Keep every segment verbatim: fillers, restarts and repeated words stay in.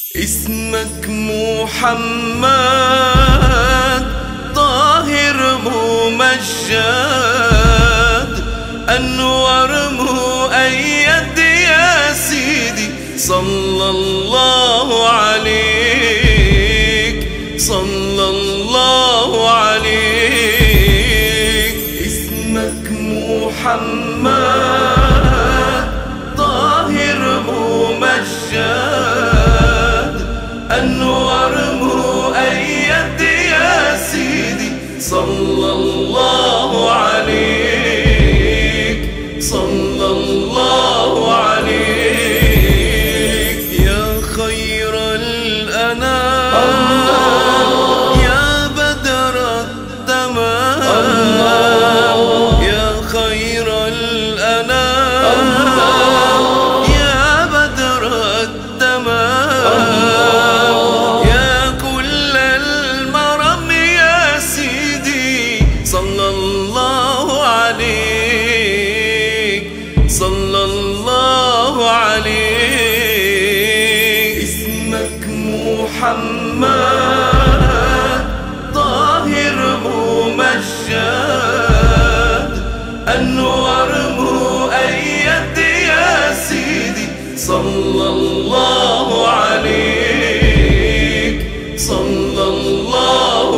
اسمك محمد طاهر ممجد، أنور مؤيد يا سيدي، صلى الله عليك صلى الله عليك. اسمك محمد طاهر ممجد، أنور مؤيد يا سيدي، صلى الله عليك صلى الله عليك. يا خير الأنام الله، يا بدر التمام الله، يا خير الأنام الله، يا بدر التمام الله، يا كل المرم يا سيدي، صلى الله عليك صلى الله عليك. اسمك محمد طاهر ممجد، أنور مؤيد يا سيدي، صلى الله عليك صلى الله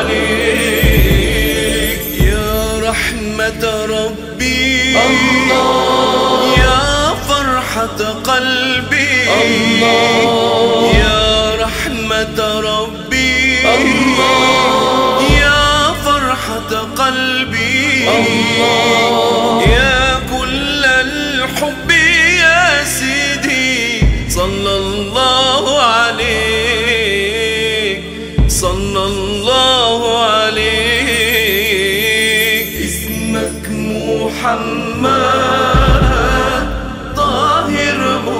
عليك. يا رحمة ربي الله، يا فرحة قلبي الله، يا رحمة ربي الله، يا فرحة قلبي الله، يا كل الحب يا سيدي، صلى الله عليك صلى الله عليك. اسمك محمد طاهر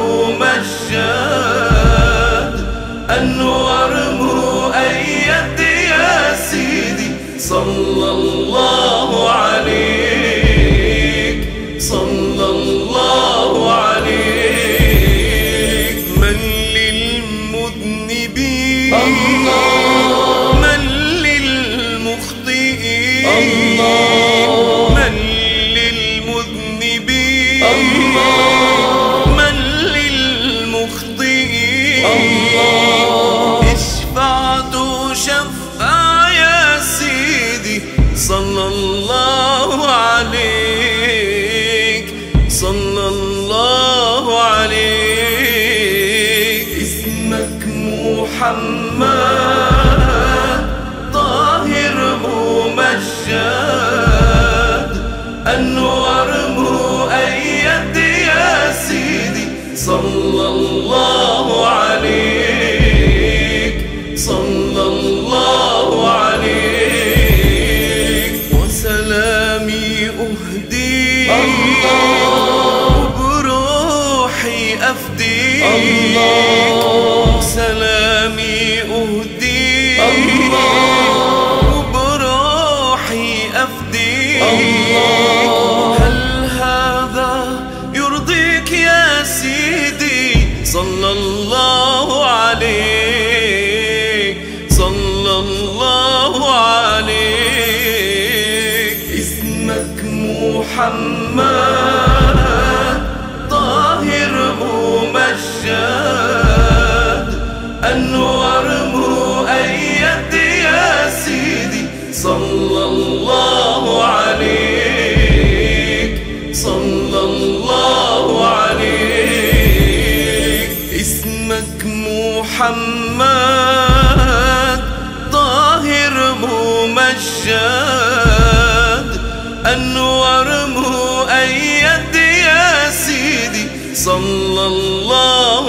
ممجد، أنور مؤيد يا سيدي، صلى الله عليك صلى الله عليك. من للمذنبين الله، من للمخطئين الله، من للمذنبين الله، من للمخطئين الله، اشفع تشفع يا سيدي، صلى الله عليك صلى الله عليك. اسمك محمد طاهر ممجد، أنور مؤيد يا سيدي، صلى الله عليك صلى الله عليك. وسلامي أهدي الله، وبروحي أفدي الله، سلامي أهدي الله، وبروحي أفدي الله. هل هذا يرضيك يا سيدي، صلى الله عليك صلى الله عليك. اسمك محمد طاهر ممجد، أنور مؤيد يا سيدي، صلى الله عليك صلى الله عليك. اسمك محمد طاهر ممجد، أنور مؤيد يا سيدي، صلى الله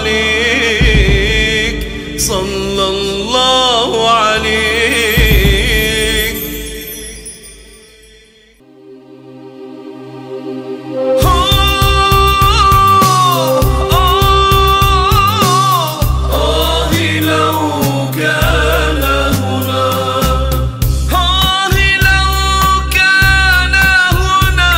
عليك صلى الله عليك. آه لو كان هنا، آه لو كان هنا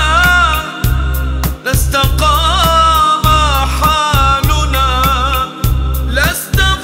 لاستقام حالنا، لاستقام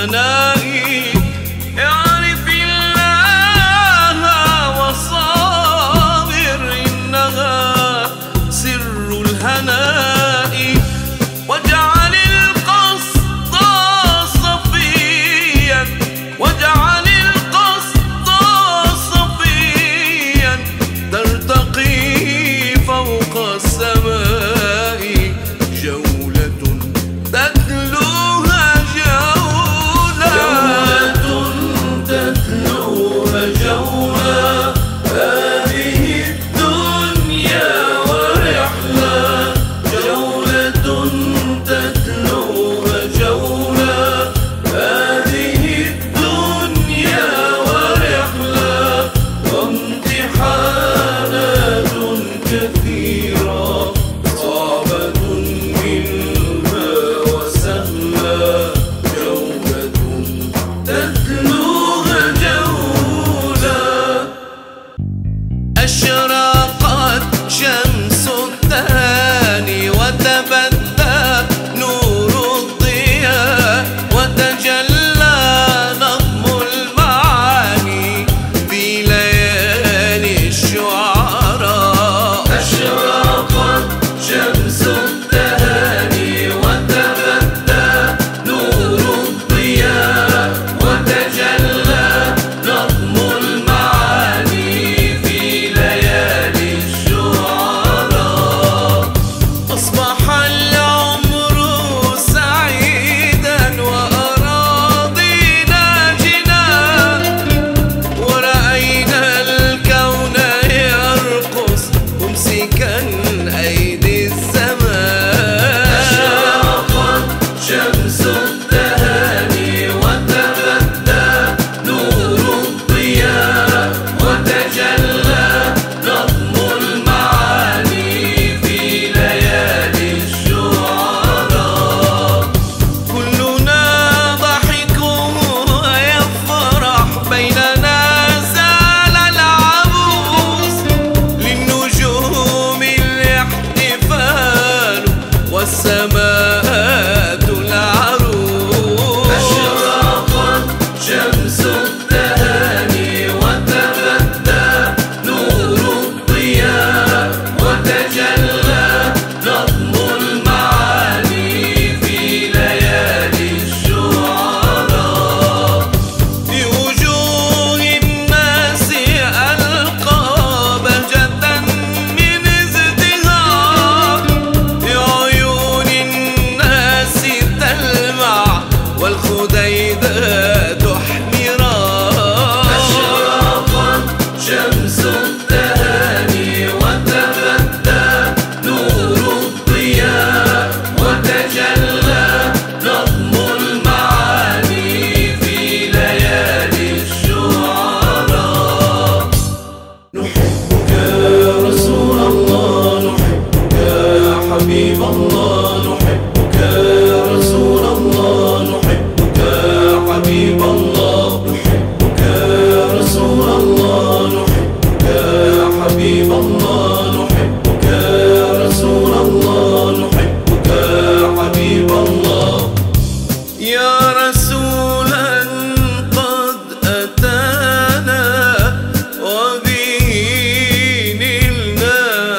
الثناء اعرف الله وصابر إنها سر الهناء واجعل القصد صفيا واجعل القصد صفيا ترتقي فوق السماء جولة تتلوها جولة جولة تتلوها جولة هذه الدنيا ورحلة جولة تتلوها جولة هذه الدنيا ورحلة وامتحانات كثيرة صعبة منها وسهلة جولة تتلوها جولة أشرقت شمس التهاني وتبدى نور الضياء وتجلى نظم المعاني في ليالي الشعراء أشرقت شمس التهاني وتبدى نور الضياء وتجلى نظم المعاني في ليالي الشعراء أصبح العمر سعيدا وأراضينا جنان ورأينا الكون يرقص ممسكا أيدي الزمان أشرقت شمس التهاني وتبدى نور الضياء وتجلى نظم المعاني في ليالي الشعراء كلنا ضحك ويفرح بيننا زال العبوس للنجوم الاحتفال والسماء العروس أشرقت شمس التهاني وتبدى نور الضياء وتجلى نظم المعاني في ليالي الشعراء في وجوه الناس ألقى بهجة من ازدهار في عيون الناس تلمع والخديدات احمرار أشرقت شمس التهاني وتبدى نور الضياء وتجلى نظم المعاني في ليالي الشعراء نحبك يا رسول الله نحبك يا حبيب الله نحبك يا رسول الله نحبك يا حبيب الله نحبك يا رسول الله نحبك يا حبيب الله نحبك يا رسول الله نحبك يا حبيب الله يا رسولا قد أتانا وبه نلنا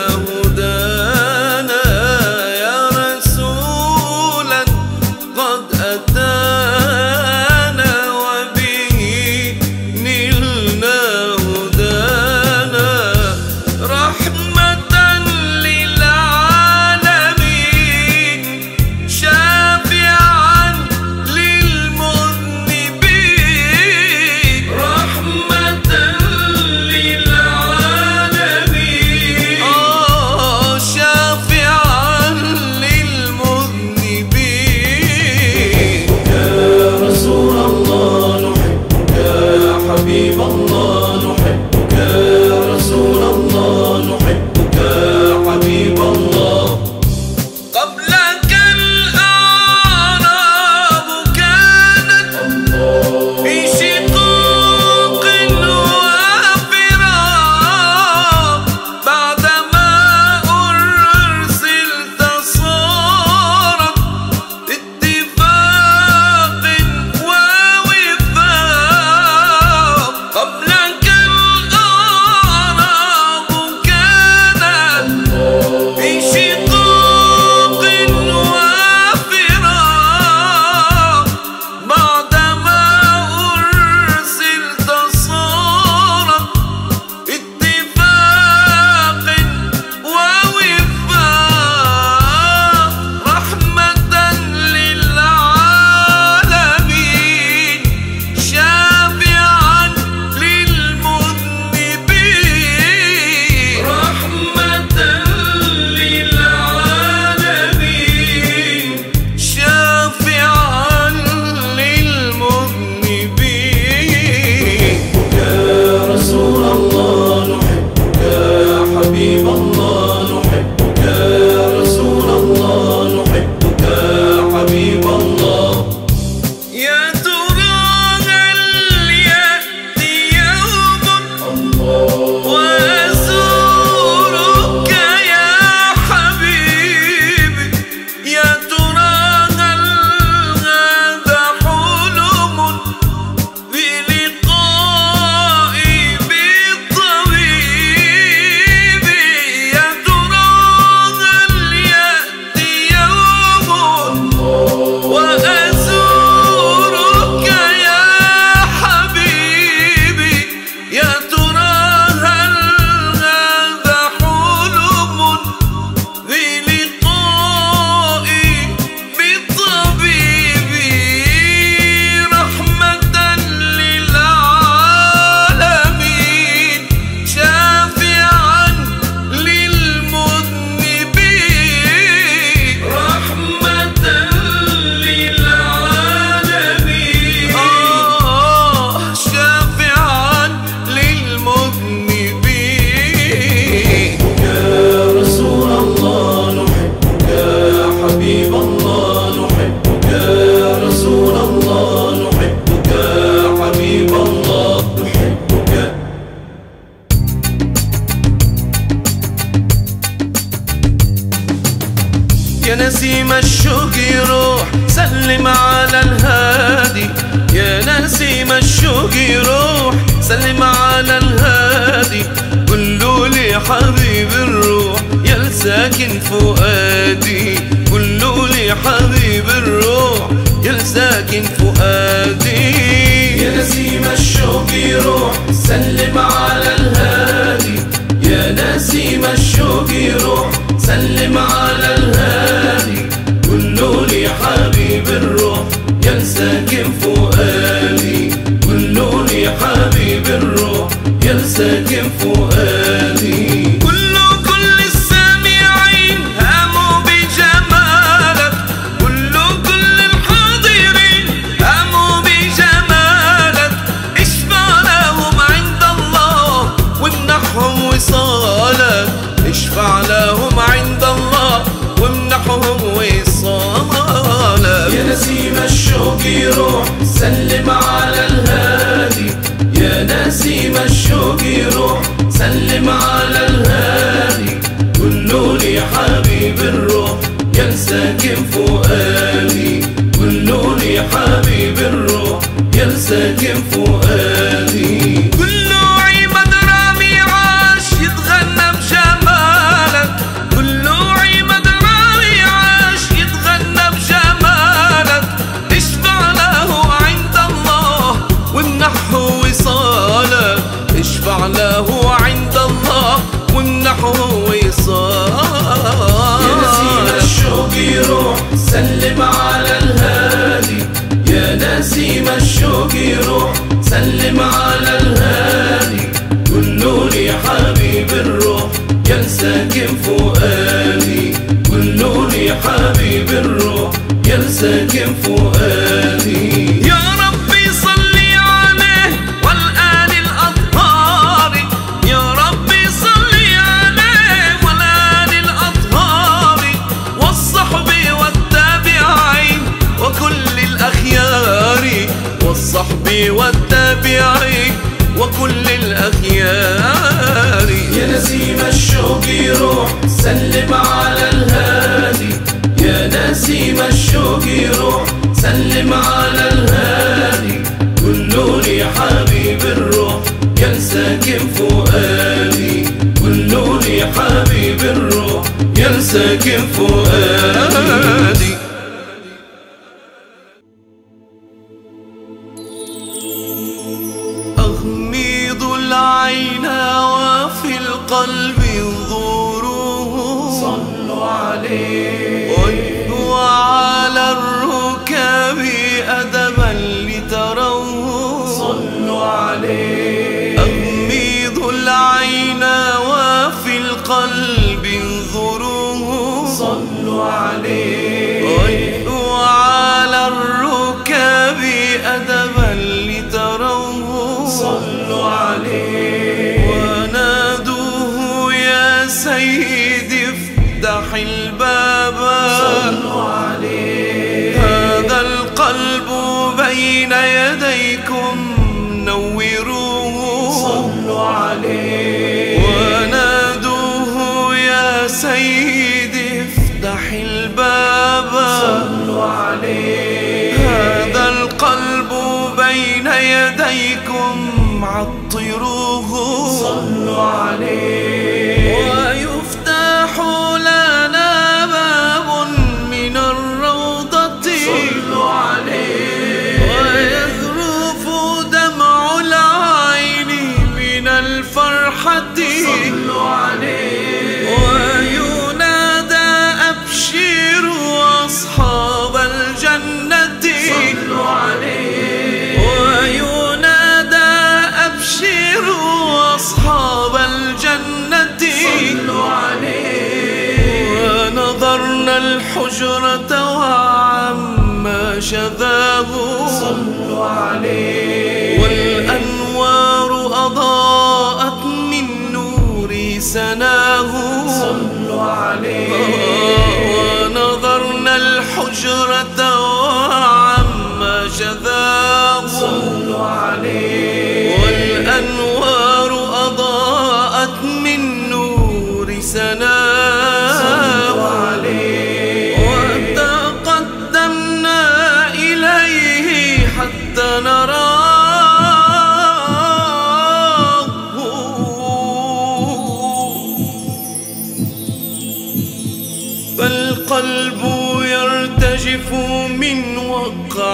هدانا يا رسولا قد أتانا نسيم الشوق روح سلم على الهادي، يا نسيم الشوق روح سلم على الهادي، قولوا لي حبيب الروح يا ساكن فؤادي، قولوا لي حبيب الروح يا ساكن فؤادي. يا نسيم الشوق روح سلم على الهادي، يا نسيم الشوق روح سلم على الهادي، قولوا لي حبيب الروح يا ساكن فؤادي، قولوا لي حبيب الروح يا ساكن فؤادي. كل كل السامعين هاموا بجمالك، كل كل الحاضرين هاموا بجمالك، اشفع لهم عند الله وامنحهم وصالك، اشفع لهم عند الله وامنحهم وصالك. يا نسيم الشوق روح سلم على الهادي، يا نسيم الشوق روح سلم على الهادي، قولوا لي حبيب الروح يا ساكن فؤادي، قولوا لي حبيب الروح يا ساكن فؤادي. كل عماد رامي عاش يتغنى بجمالك، كل عماد رامي عاش يتغنى بجمالك، اشفع له عند الله وامنحه وصالك، اشفع له عند الله وامنحه وصالك. يا نسيم الشوق روح سلم على الهادي، يا نسيم الشوق روح سلم على الهادي، قولوا لي حبيب الروح يا ساكن فؤادي، قولوا لي حبيب الروح يا ساكن فؤادي. يا ربي صلي عليه والآل الأطهار، يا ربي صلي عليه والآل الأطهار، والصحب والتابعين وكل الأخيار، والصحب والتابعين وكل الأخيار. يا نسيم الشوق روح سلم على الهادي، يا نسيم الشوق روح سلم على الهادي، قولوا لي حبيب الروح يا ساكن فؤادي، قولوا لي حبيب الروح يا ساكن فؤادي. أغمض العين وفي القلب انظروا، صلوا عليه وابنوا على الركاب أدبا لتروه، صلوا عليه. أغمض العين وفي القلب انظروا، صلوا عليه وابنوا على الركاب أدبا لتروه، صلوا عليه. ونادوه يا سيدي افتح الباب، صلوا عليه. هذا القلب بين يديكم نوروه، صلوا عليه. ونادوه يا سيدي افتح الباب، صلوا عليه. هذا القلب بين يديكم عطروه، صلوا عليه. ويفتح لنا باب من الروضة، صلوا عليه. ويذرف دمع العين من الفرحة، صلوا عليه. وينادى أبشروا أصحاب الجنة، صلوا عليه. وينادى أبشروا أصحاب الجنة، صلوا عليه.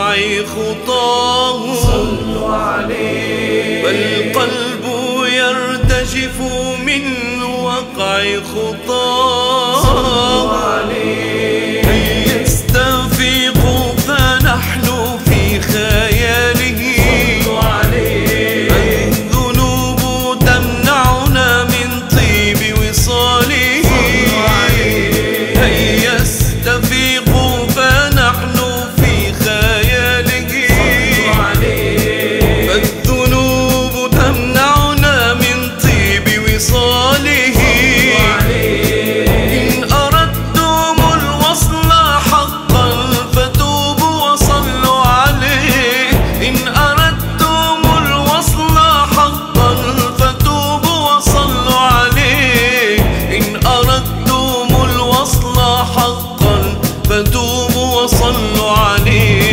وقع خطاه صلوا عليه. فالقلب يرتجف من وقع خطاه صلوا عليه. هل يستفيق فنحن في خياله صلوا عليه. الذنوب تمنعنا من طيب وصاله صلوا عليه. هل يستفيق فنحن في خياله صلوا عليه. فالذنوب تمنعنا من طيب وصاله صلوا عليه. إن أردتم الوصل حقا فتوبوا وصلوا عليه إن أردتم الوصل حقا فتوبوا وصلوا عليه إن أردتم الوصل حقا فتوبوا وصلوا عليه.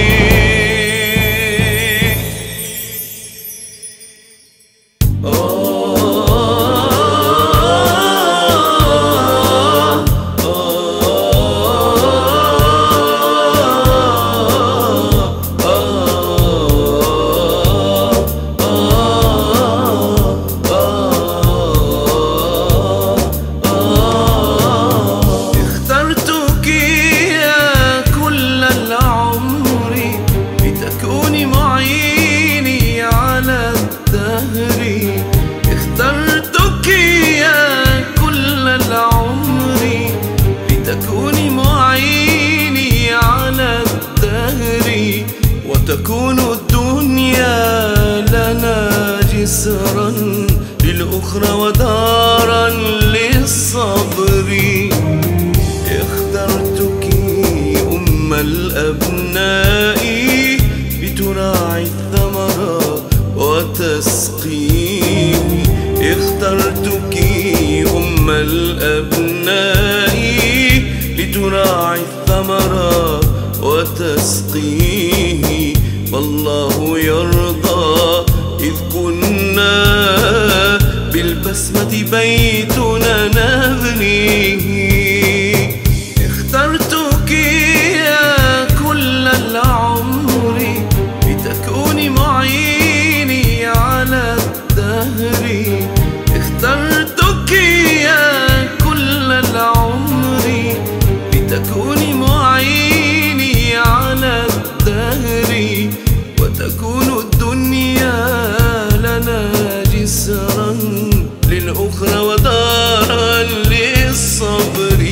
اخترتك يا كل العمر لتكوني معيني على الدهر اخترتك يا كل العمر لتكوني معيني على الدهر وتكون الدنيا لنا جسرا للأخرى ودارا للصبر اخترتك أم الأبناء لتراعي الثمر وتسقيه اخترتك أم الأبناء لتراعي الثمر وتسقيه فالله يرضى إذ كنا بالبسمة بيتنا نبنيه اخترتك يا كل العمر لتكوني معيني على الدهر اخترتك يا كل العمر لتكوني معيني على الدهر وتكون الدنيا لنا جسرا للأخرى ودارا للصبر.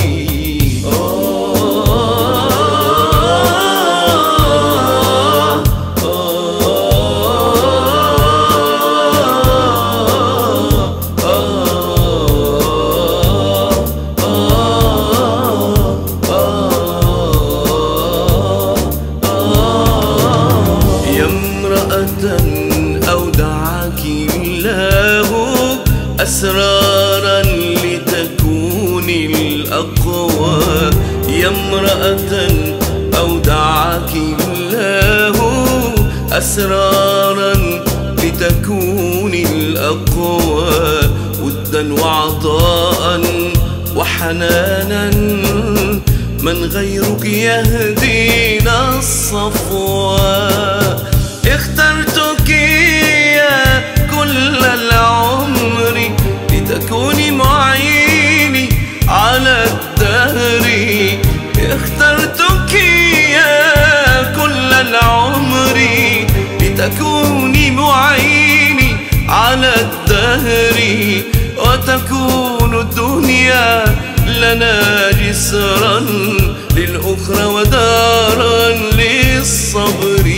أودعك الله أسرارا لتكوني الأقوى يا امرأة أودعك الله أسرارا لتكوني الأقوى ودا وعطاء وحنانا من غيرك يهدينا الصفوى اخترتك يا كل العمر لتكوني معيني على الدهر اخترتك يا كل العمر لتكوني معيني على الدهر وتكون الدنيا لنا جسرا للأخرى ودارا للصبر.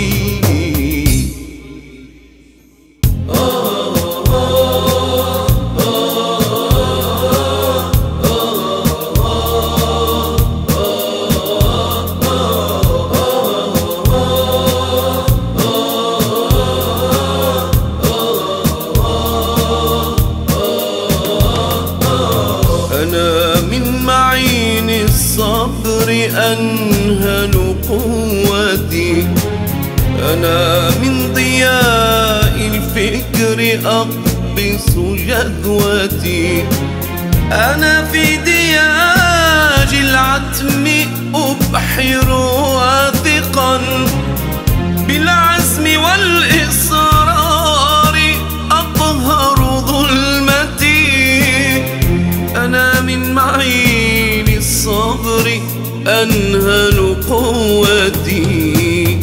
أنا من معين الصبر أنهل قوتي أنا من ضياء الفكر أقبس جذوتي أنا في دياج العتم أبحر واثقا بالعزم والإصرار أقهر ظلمتي. أنا من معين الصبر أنهل قوتي.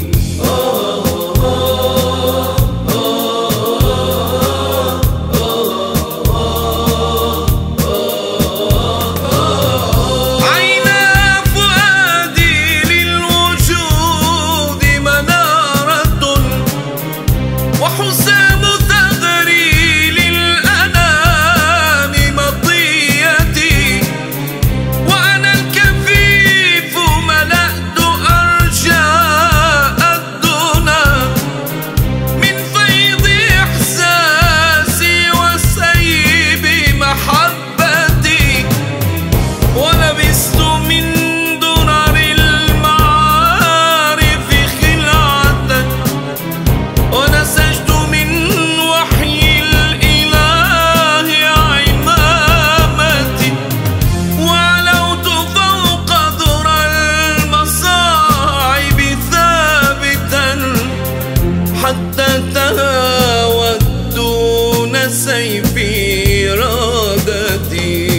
وحسام ثغري للأنام مطيتي. وأنا الكفيف ملأت أرجاء الدنا من فيض إحساسي وسيب محبتي. ولبست من درر المعارف خلعة ونسجت من وحي الإله عمامتي. وعلوت فوق ذرى المصاعب ثابتا حتى تهاوت دون سيفي إرادتي.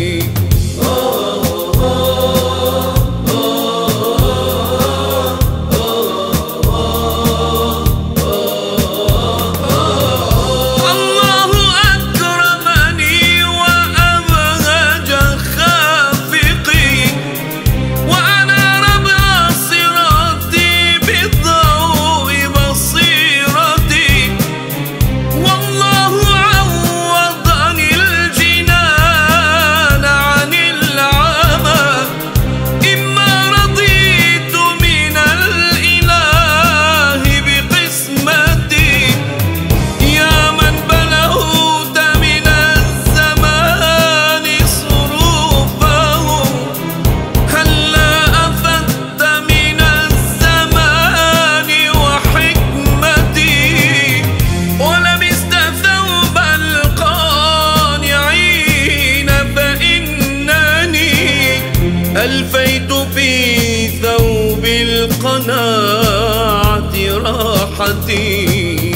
ألفيت في ثوب القناعة راحتي.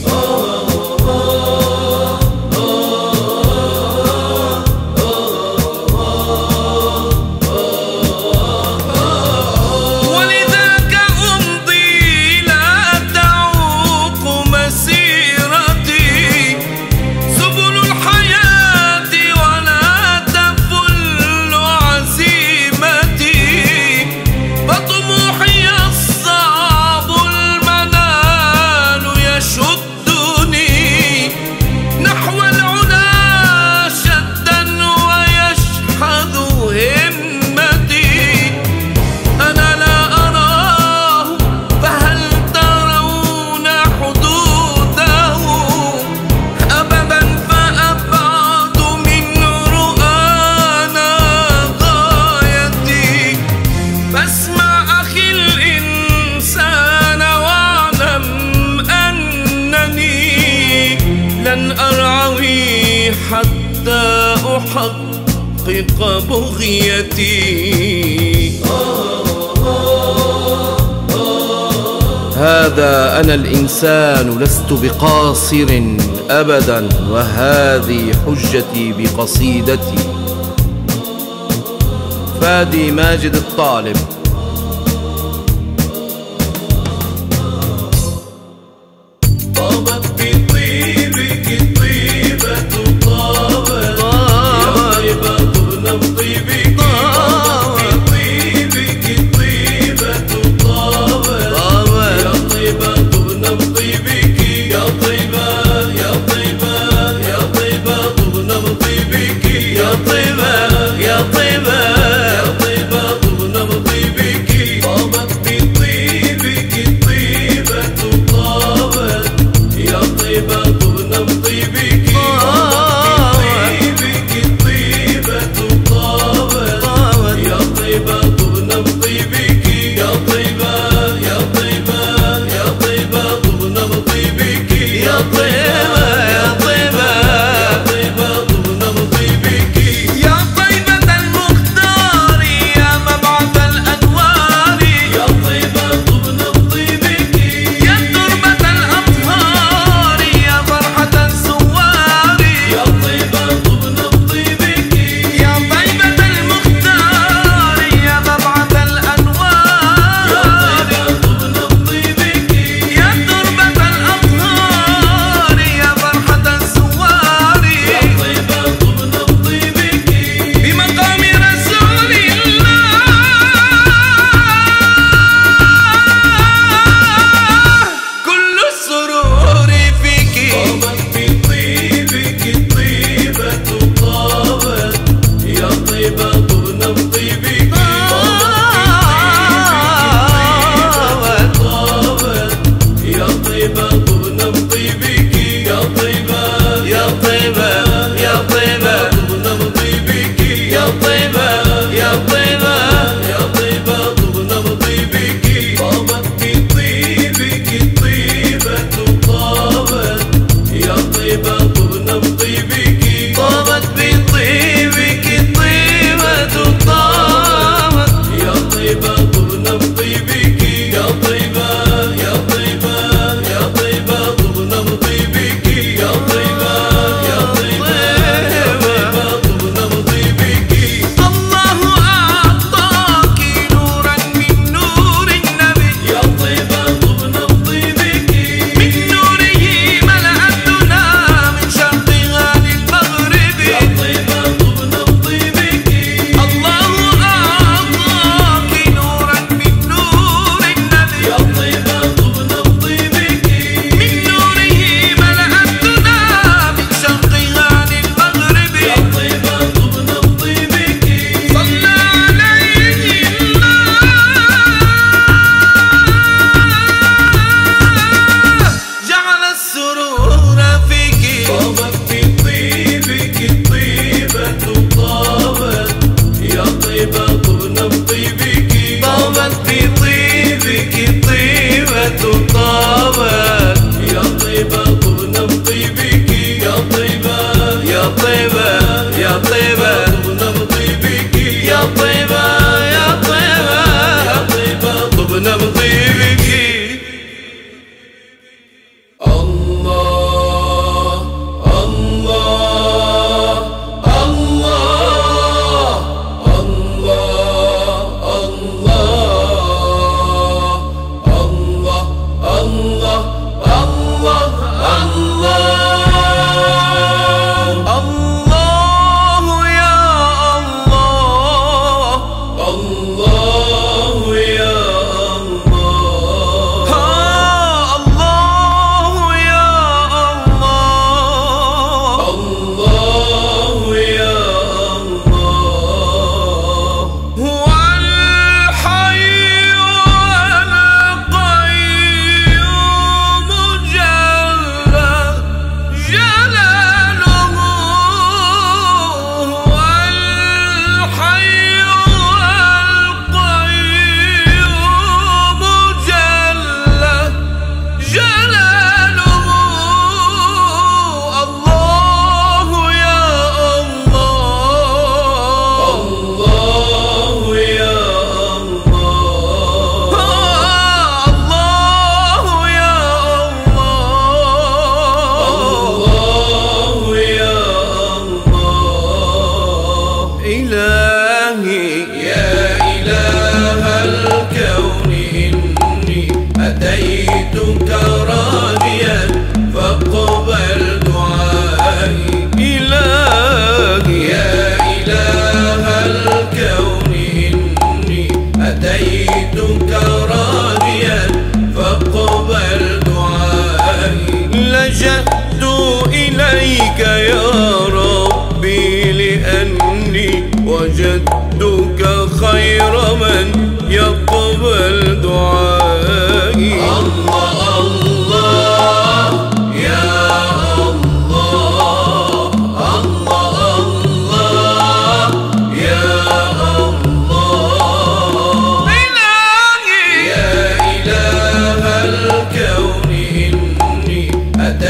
ولذاك أمضي لا تعوق مسيرتي سبل الحياة ولا تفل عزيمتي. فطموحي الصعب المنال يشدني نحو العلا شدا ويشحذ همتي. أنا لا أراه فهل ترون حدوده أبدا فأبعد من رؤانا غايتي. فاسمع أخي الإنسان واعلم أنني لن أرعوي حتى أحقق بغيتي. هذا أنا الإنسان لست بقاصر أبدا، وهذه حجتي بقصيدتي. فادي ماجد الطالب. طابت بطيبك طيبة طابت يا طيبة طبن بطيبك. طابت بطيبك طيبة طابت يا طيبة طبن بطيبك. يا طيبة يا طيبة يا طيبة طبن بطيبك. يا طيبة يا طيبة يا طيبة طبن بطيبك. طابت بطيبك طيبة طابت يا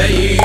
حي